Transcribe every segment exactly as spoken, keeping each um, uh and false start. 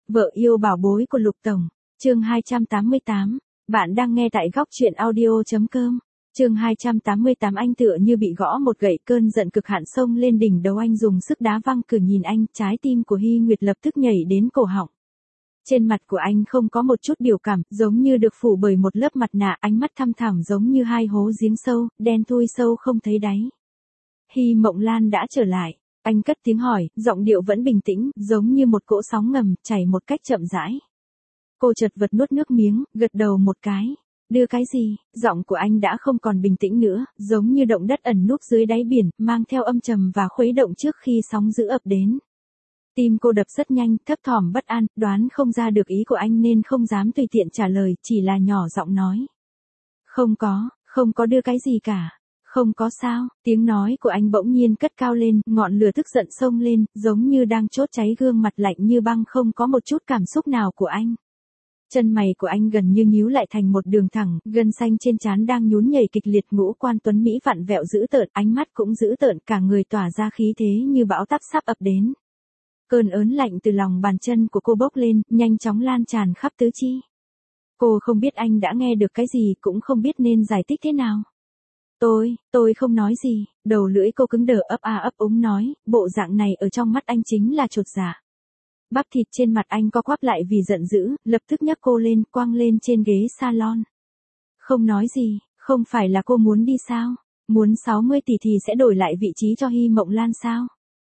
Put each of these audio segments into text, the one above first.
Vợ yêu bảo bối của Lục Tổng, chương hai trăm tám mươi tám, bạn đang nghe tại góc truyện audio.com, chương hai trăm tám mươi tám. Anh tựa như bị gõ một gậy, cơn giận cực hạn xông lên đỉnh đầu anh, dùng sức đá văng cửa. Nhìn anh, trái tim của Hy Nguyệt lập tức nhảy đến cổ họng. Trên mặt của anh không có một chút biểu cảm, giống như được phủ bởi một lớp mặt nạ, ánh mắt thăm thẳm giống như hai hố giếng sâu, đen thui sâu không thấy đáy. Hy Mộng Lan đã trở lại. Anh cất tiếng hỏi, giọng điệu vẫn bình tĩnh, giống như một cỗ sóng ngầm, chảy một cách chậm rãi. Cô chật vật nuốt nước miếng, gật đầu một cái. Đưa cái gì? Giọng của anh đã không còn bình tĩnh nữa, giống như động đất ẩn núp dưới đáy biển, mang theo âm trầm và khuấy động trước khi sóng dữ ập đến. Tim cô đập rất nhanh, thấp thỏm bất an, đoán không ra được ý của anh nên không dám tùy tiện trả lời, chỉ là nhỏ giọng nói. Không có, không có đưa cái gì cả. Không có sao, tiếng nói của anh bỗng nhiên cất cao lên, ngọn lửa tức giận xông lên, giống như đang chốt cháy gương mặt lạnh như băng không có một chút cảm xúc nào của anh. Chân mày của anh gần như nhíu lại thành một đường thẳng, gân xanh trên trán đang nhún nhảy kịch liệt, ngũ quan tuấn mỹ vặn vẹo dữ tợn, ánh mắt cũng dữ tợn, cả người tỏa ra khí thế như bão táp sắp ập đến. Cơn ớn lạnh từ lòng bàn chân của cô bốc lên, nhanh chóng lan tràn khắp tứ chi. Cô không biết anh đã nghe được cái gì, cũng không biết nên giải thích thế nào. Tôi, tôi không nói gì, đầu lưỡi cô cứng đờ ấp a ấp úng nói, bộ dạng này ở trong mắt anh chính là chột dạ. Bắp thịt trên mặt anh co quắp lại vì giận dữ, lập tức nhấc cô lên, quăng lên trên ghế salon. Không nói gì, không phải là cô muốn đi sao? Muốn sáu mươi tỷ thì sẽ đổi lại vị trí cho Hy Mộng Lan sao?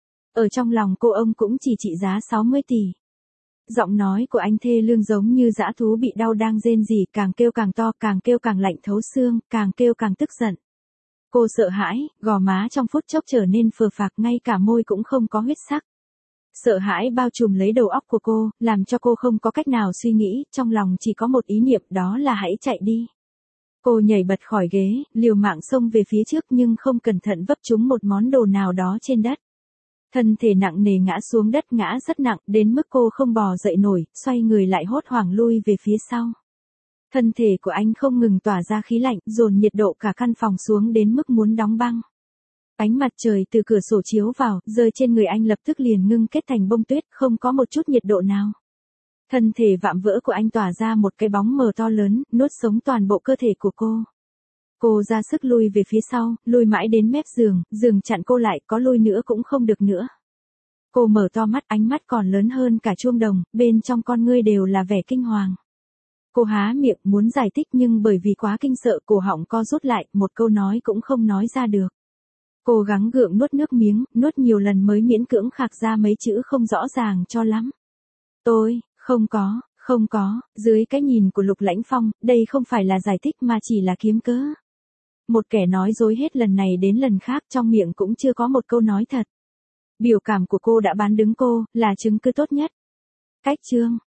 Ở trong lòng cô ông cũng chỉ trị giá sáu mươi tỷ. Giọng nói của anh thê lương giống như dã thú bị đau đang rên rỉ, càng kêu càng to, càng kêu càng lạnh thấu xương, càng kêu càng tức giận. Cô sợ hãi, gò má trong phút chốc trở nên phờ phạc, ngay cả môi cũng không có huyết sắc. Sợ hãi bao trùm lấy đầu óc của cô, làm cho cô không có cách nào suy nghĩ, trong lòng chỉ có một ý niệm, đó là hãy chạy đi. Cô nhảy bật khỏi ghế, liều mạng xông về phía trước nhưng không cẩn thận vấp trúng một món đồ nào đó trên đất. Thân thể nặng nề ngã xuống đất, ngã rất nặng, đến mức cô không bò dậy nổi, xoay người lại hốt hoảng lui về phía sau. Thân thể của anh không ngừng tỏa ra khí lạnh, dồn nhiệt độ cả căn phòng xuống đến mức muốn đóng băng. Ánh mặt trời từ cửa sổ chiếu vào, rơi trên người anh lập tức liền ngưng kết thành bông tuyết, không có một chút nhiệt độ nào. Thân thể vạm vỡ của anh tỏa ra một cái bóng mờ to lớn, nuốt sống toàn bộ cơ thể của cô. Cô ra sức lui về phía sau, lui mãi đến mép giường, giường chặn cô lại, có lui nữa cũng không được nữa. Cô mở to mắt, ánh mắt còn lớn hơn cả chuông đồng, bên trong con ngươi đều là vẻ kinh hoàng. Cô há miệng muốn giải thích nhưng bởi vì quá kinh sợ, cổ họng co rút lại, một câu nói cũng không nói ra được. Cô gắng gượng nuốt nước miếng, nuốt nhiều lần mới miễn cưỡng khạc ra mấy chữ không rõ ràng cho lắm. Tôi, không có, không có, dưới cái nhìn của Lục Lãnh Phong, đây không phải là giải thích mà chỉ là kiếm cớ. Một kẻ nói dối hết lần này đến lần khác, trong miệng cũng chưa có một câu nói thật. Biểu cảm của cô đã bán đứng cô, là chứng cứ tốt nhất. Cách chương.